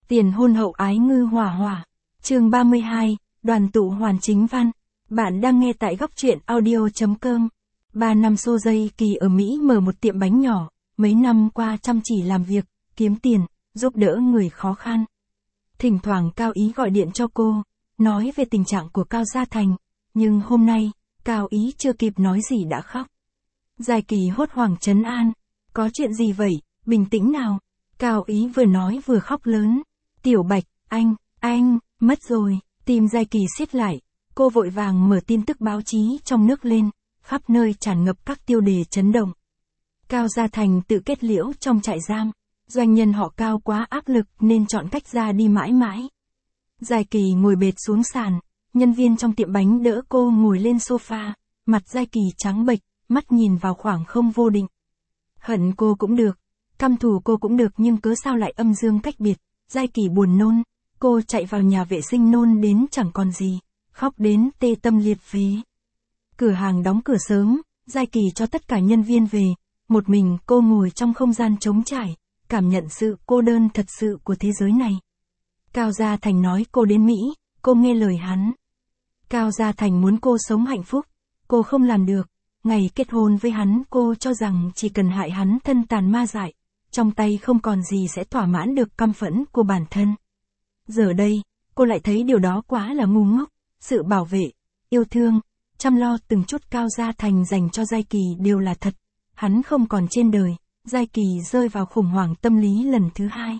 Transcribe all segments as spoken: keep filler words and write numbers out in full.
Tiền hôn hậu ái ngư hỏa hỏa. Chương ba mươi hai, đoàn tụ hoàn chính văn. Bạn đang nghe tại góc truyện audio.com. Ba năm xô dây Kỳ ở Mỹ mở một tiệm bánh nhỏ, mấy năm qua chăm chỉ làm việc, kiếm tiền, giúp đỡ người khó khăn. Thỉnh thoảng Cao Ý gọi điện cho cô, nói về tình trạng của Cao Gia Thành, nhưng hôm nay, Cao Ý chưa kịp nói gì đã khóc. Giai Kỳ hốt hoảng trấn an, có chuyện gì vậy, bình tĩnh nào. Cao Ý vừa nói vừa khóc lớn, Tiểu Bạch, anh, anh, mất rồi, tim Giai Kỳ siết lại, cô vội vàng mở tin tức báo chí trong nước lên, khắp nơi tràn ngập các tiêu đề chấn động. Cao Gia Thành tự kết liễu trong trại giam, doanh nhân họ Cao quá áp lực nên chọn cách ra đi mãi mãi. Giai Kỳ ngồi bệt xuống sàn, nhân viên trong tiệm bánh đỡ cô ngồi lên sofa, mặt Giai Kỳ trắng bệch, mắt nhìn vào khoảng không vô định. Hận cô cũng được, căm thù cô cũng được nhưng cớ sao lại âm dương cách biệt. Giai Kỳ buồn nôn, cô chạy vào nhà vệ sinh nôn đến chẳng còn gì, khóc đến tê tâm liệt phế. Cửa hàng đóng cửa sớm, Giai Kỳ cho tất cả nhân viên về, một mình cô ngồi trong không gian trống trải, cảm nhận sự cô đơn thật sự của thế giới này. Cao Gia Thành nói cô đến Mỹ, cô nghe lời hắn. Cao Gia Thành muốn cô sống hạnh phúc, cô không làm được. Ngày kết hôn với hắn cô cho rằng chỉ cần hại hắn thân tàn ma dại, trong tay không còn gì sẽ thỏa mãn được căm phẫn của bản thân. Giờ đây, cô lại thấy điều đó quá là ngu ngốc, sự bảo vệ, yêu thương, chăm lo từng chút Cao Gia Thành dành cho Giai Kỳ đều là thật. Hắn không còn trên đời, Giai Kỳ rơi vào khủng hoảng tâm lý lần thứ hai.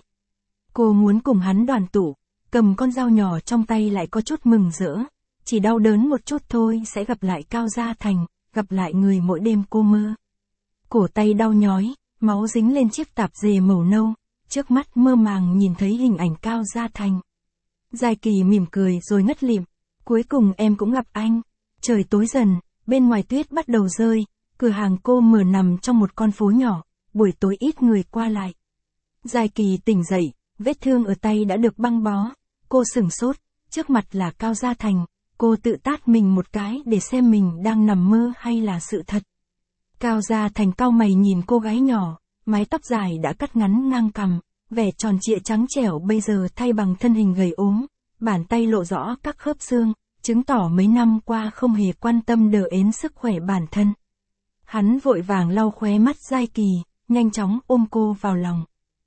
Cô muốn cùng hắn đoàn tụ, cầm con dao nhỏ trong tay lại có chút mừng rỡ, chỉ đau đớn một chút thôi sẽ gặp lại Cao Gia Thành, gặp lại người mỗi đêm cô mơ. Cổ tay đau nhói, máu dính lên chiếc tạp dề màu nâu, trước mắt mơ màng nhìn thấy hình ảnh Cao Gia Thành. Giai Kỳ mỉm cười rồi ngất lịm, cuối cùng em cũng gặp anh. Trời tối dần, bên ngoài tuyết bắt đầu rơi, cửa hàng cô mở nằm trong một con phố nhỏ, buổi tối ít người qua lại. Giai Kỳ tỉnh dậy, vết thương ở tay đã được băng bó, cô sửng sốt, trước mặt là Cao Gia Thành, cô tự tát mình một cái để xem mình đang nằm mơ hay là sự thật. Cao Gia Thành cau mày nhìn cô gái nhỏ, mái tóc dài đã cắt ngắn ngang cằm, vẻ tròn trịa trắng trẻo bây giờ thay bằng thân hình gầy ốm, bàn tay lộ rõ các khớp xương, chứng tỏ mấy năm qua không hề quan tâm đờ ến sức khỏe bản thân. Hắn vội vàng lau khóe mắt Giai Kỳ, nhanh chóng ôm cô vào lòng.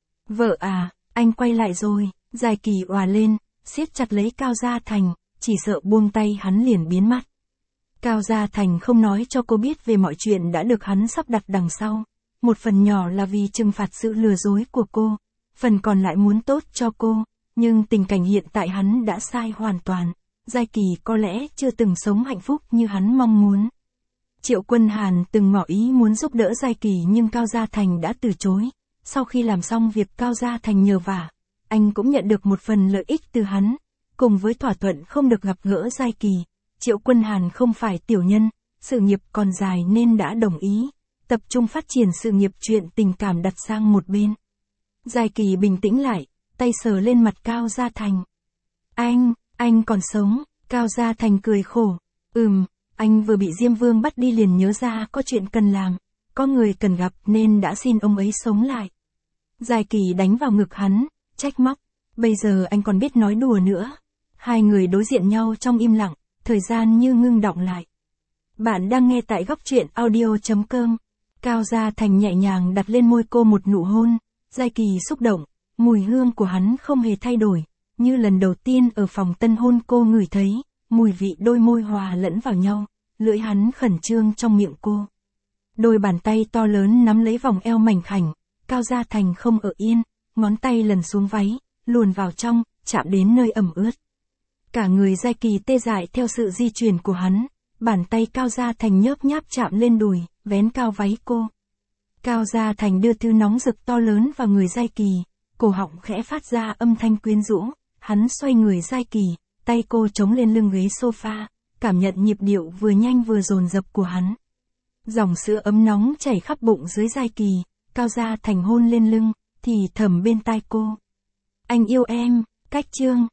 Vợ à, anh quay lại rồi, Giai Kỳ òa lên, siết chặt lấy Cao Gia Thành, chỉ sợ buông tay hắn liền biến mất. Cao Gia Thành không nói cho cô biết về mọi chuyện đã được hắn sắp đặt đằng sau. Một phần nhỏ là vì trừng phạt sự lừa dối của cô, phần còn lại muốn tốt cho cô, nhưng tình cảnh hiện tại hắn đã sai hoàn toàn. Giai Kỳ có lẽ chưa từng sống hạnh phúc như hắn mong muốn. Triệu Quân Hàn từng ngỏ ý muốn giúp đỡ Giai Kỳ nhưng Cao Gia Thành đã từ chối. Sau khi làm xong việc Cao Gia Thành nhờ vả, anh cũng nhận được một phần lợi ích từ hắn, cùng với thỏa thuận không được gặp gỡ Giai Kỳ. Triệu Quân Hàn không phải tiểu nhân, sự nghiệp còn dài nên đã đồng ý, tập trung phát triển sự nghiệp, chuyện tình cảm đặt sang một bên. Giai Kỳ bình tĩnh lại, tay sờ lên mặt Cao Gia Thành. Anh, anh còn sống, Cao Gia Thành cười khổ. Ừm, anh vừa bị Diêm Vương bắt đi liền nhớ ra có chuyện cần làm, có người cần gặp nên đã xin ông ấy sống lại. Giai Kỳ đánh vào ngực hắn, trách móc, bây giờ anh còn biết nói đùa nữa. Hai người đối diện nhau trong im lặng, thời gian như ngưng đọng lại. Bạn đang nghe tại góc truyện audio.com. Cao Gia Thành nhẹ nhàng đặt lên môi cô một nụ hôn, Giai Kỳ xúc động, mùi hương của hắn không hề thay đổi, như lần đầu tiên ở phòng tân hôn cô ngửi thấy, mùi vị đôi môi hòa lẫn vào nhau, lưỡi hắn khẩn trương trong miệng cô. Đôi bàn tay to lớn nắm lấy vòng eo mảnh khảnh, Cao Gia Thành không ở yên, ngón tay lần xuống váy, luồn vào trong, chạm đến nơi ẩm ướt. Cả người Giai Kỳ tê dại theo sự di chuyển của hắn, bàn tay Cao Gia Thành nhớp nháp chạm lên đùi, vén cao váy cô. Cao Gia Thành đưa thứ nóng rực to lớn vào người Giai Kỳ, cổ họng khẽ phát ra âm thanh quyến rũ, hắn xoay người Giai Kỳ, tay cô chống lên lưng ghế sofa, cảm nhận nhịp điệu vừa nhanh vừa dồn dập của hắn. Dòng sữa ấm nóng chảy khắp bụng dưới Giai Kỳ, Cao Gia Thành hôn lên lưng, thì thầm bên tai cô. Anh yêu em, cách chương.